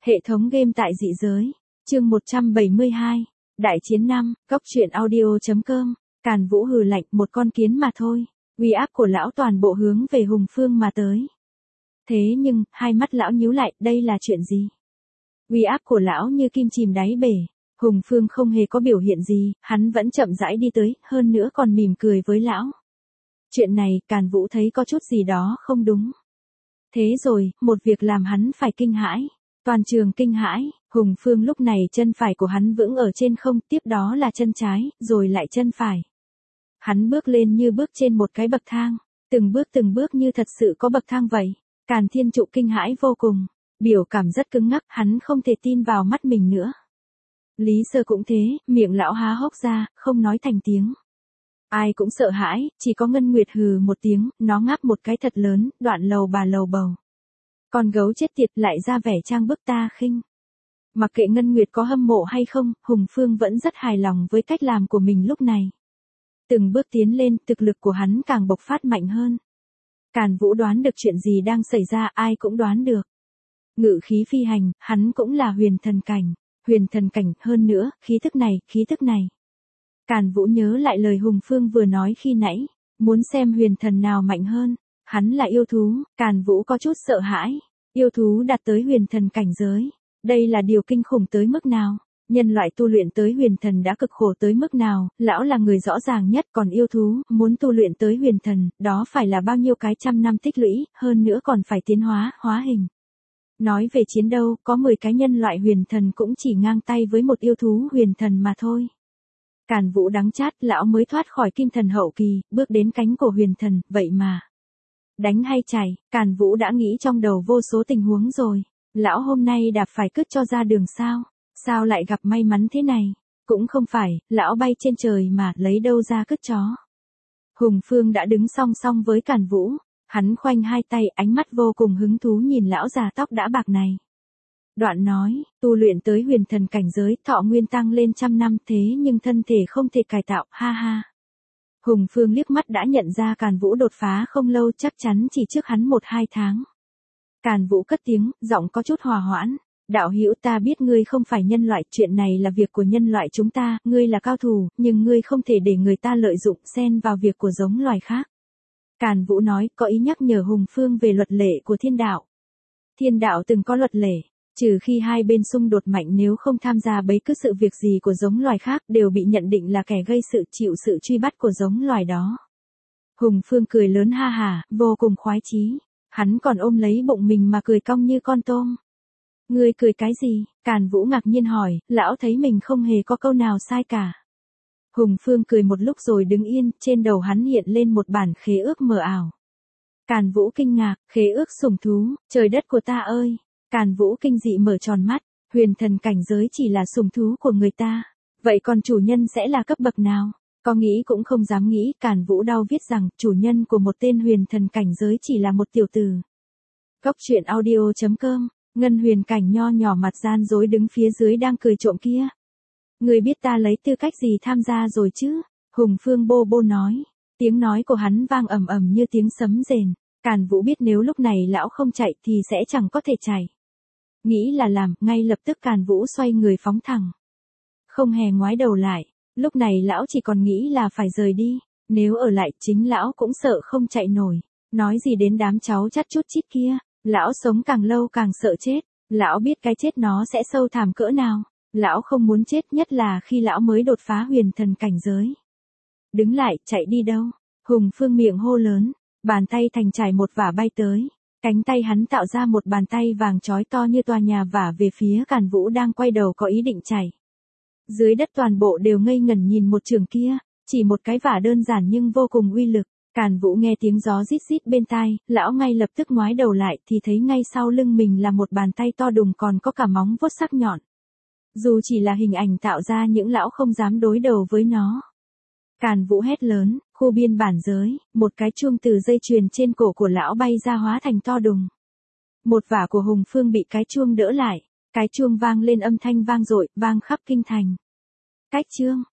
Hệ thống game tại dị giới. Chương 172. Đại chiến năm, Cốc truyện audio.com. Càn Vũ hừ lạnh, một con kiến mà thôi. Uy áp của lão toàn bộ hướng về Hùng Phương mà tới. Thế nhưng, hai mắt lão nhíu lại, đây là chuyện gì? Uy áp của lão như kim chìm đáy bể. Hùng Phương không hề có biểu hiện gì, hắn vẫn chậm rãi đi tới, hơn nữa còn mỉm cười với lão. Chuyện này, Càn Vũ thấy có chút gì đó không đúng. Thế rồi, một việc làm hắn phải kinh hãi. Toàn trường kinh hãi, Hùng Phương lúc này chân phải của hắn vững ở trên không, tiếp đó là chân trái, rồi lại chân phải. Hắn bước lên như bước trên một cái bậc thang, từng bước như thật sự có bậc thang vậy. Càn Thiên Trụ kinh hãi vô cùng, biểu cảm rất cứng ngắc, hắn không thể tin vào mắt mình nữa. Lý Sơ cũng thế, miệng lão há hốc ra, không nói thành tiếng. Ai cũng sợ hãi, chỉ có Ngân Nguyệt hừ một tiếng, nó ngáp một cái thật lớn, đoạn lầu bà lầu bầu. Con gấu chết tiệt lại ra vẻ trang bức ta khinh. Mặc kệ Ngân Nguyệt có hâm mộ hay không, Hùng Phương vẫn rất hài lòng với cách làm của mình lúc này. Từng bước tiến lên, thực lực của hắn càng bộc phát mạnh hơn. Càn Vũ đoán được chuyện gì đang xảy ra, ai cũng đoán được. Ngự khí phi hành, hắn cũng là huyền thần cảnh. Huyền thần cảnh, hơn nữa, khí thức này. Càn Vũ nhớ lại lời Hùng Phương vừa nói khi nãy, muốn xem huyền thần nào mạnh hơn. Hắn là yêu thú, Càn Vũ có chút sợ hãi. Yêu thú đạt tới huyền thần cảnh giới. Đây là điều kinh khủng tới mức nào? Nhân loại tu luyện tới huyền thần đã cực khổ tới mức nào? Lão là người rõ ràng nhất, còn yêu thú, muốn tu luyện tới huyền thần, đó phải là bao nhiêu cái trăm năm tích lũy, hơn nữa còn phải tiến hóa, hóa hình. Nói về chiến đấu, có 10 cái nhân loại huyền thần cũng chỉ ngang tay với một yêu thú huyền thần mà thôi. Càn Vũ đắng chát, lão mới thoát khỏi kim thần hậu kỳ, bước đến cánh của huyền thần, vậy mà. Đánh hay chảy, Càn Vũ đã nghĩ trong đầu vô số tình huống rồi. Lão hôm nay đạp phải cứt cho ra đường sao? Sao lại gặp may mắn thế này? Cũng không phải, lão bay trên trời mà, lấy đâu ra cứt chó. Hùng Phương đã đứng song song với Càn Vũ. Hắn khoanh hai tay, ánh mắt vô cùng hứng thú nhìn lão già tóc đã bạc này. Đoạn nói, tu luyện tới huyền thần cảnh giới, thọ nguyên tăng lên trăm năm, thế nhưng thân thể không thể cải tạo, ha ha. Hùng Phương liếc mắt đã nhận ra Càn Vũ đột phá không lâu, chắc chắn chỉ trước hắn 1-2 tháng. Càn Vũ cất tiếng, giọng có chút hòa hoãn. Đạo hữu, ta biết ngươi không phải nhân loại, chuyện này là việc của nhân loại chúng ta, ngươi là cao thủ, nhưng ngươi không thể để người ta lợi dụng, xen vào việc của giống loài khác. Càn Vũ nói, có ý nhắc nhở Hùng Phương về luật lệ của thiên đạo. Thiên đạo từng có luật lệ, trừ khi hai bên xung đột mạnh, nếu không tham gia bất cứ sự việc gì của giống loài khác đều bị nhận định là kẻ gây sự, chịu sự truy bắt của giống loài đó. Hùng Phương cười lớn ha hả, vô cùng khoái chí. Hắn còn ôm lấy bụng mình mà cười cong như con tôm. Ngươi cười cái gì? Càn Vũ ngạc nhiên hỏi, lão thấy mình không hề có câu nào sai cả. Hùng Phương cười một lúc rồi đứng yên, trên đầu hắn hiện lên một bản khế ước mờ ảo. Càn Vũ kinh ngạc, khế ước sủng thú, trời đất của ta ơi. Càn Vũ kinh dị mở tròn mắt, huyền thần cảnh giới chỉ là sủng thú của người ta. Vậy còn chủ nhân sẽ là cấp bậc nào? Có nghĩ cũng không dám nghĩ, Càn Vũ đau viết rằng, chủ nhân của một tên huyền thần cảnh giới chỉ là một tiểu tử. Cốc truyện audio.com, Ngân huyền cảnh nho nhỏ mặt gian dối đứng phía dưới đang cười trộm kia. Người biết ta lấy tư cách gì tham gia rồi chứ? Hùng Phương bô bô nói. Tiếng nói của hắn vang ầm ầm như tiếng sấm rền. Càn Vũ biết nếu lúc này lão không chạy thì sẽ chẳng có thể chạy. Nghĩ là làm, ngay lập tức Càn Vũ xoay người phóng thẳng. Không hề ngoái đầu lại. Lúc này lão chỉ còn nghĩ là phải rời đi, nếu ở lại chính lão cũng sợ không chạy nổi. Nói gì đến đám cháu chắt chút chít kia, lão sống càng lâu càng sợ chết, lão biết cái chết nó sẽ sâu thẳm cỡ nào. Lão không muốn chết, nhất là khi lão mới đột phá huyền thần cảnh giới. Đứng lại, chạy đi đâu? Hùng Phương miệng hô lớn, bàn tay thành chải một vả bay tới. Cánh tay hắn tạo ra một bàn tay vàng chói to như tòa nhà vả về phía Càn Vũ đang quay đầu có ý định chạy. Dưới đất toàn bộ đều ngây ngẩn nhìn một trường kia, chỉ một cái vả đơn giản nhưng vô cùng uy lực. Càn Vũ nghe tiếng gió rít rít bên tai, lão ngay lập tức ngoái đầu lại thì thấy ngay sau lưng mình là một bàn tay to đùng còn có cả móng vuốt sắc nhọn. Dù chỉ là hình ảnh tạo ra những lão không dám đối đầu với nó. Càn Vũ hét lớn, khu biên bản giới, một cái chuông từ dây chuyền trên cổ của lão bay ra hóa thành to đùng. Một vả của Hùng Phương bị cái chuông đỡ lại. Cái chuông vang lên âm thanh vang dội, vang khắp kinh thành. Cách chương,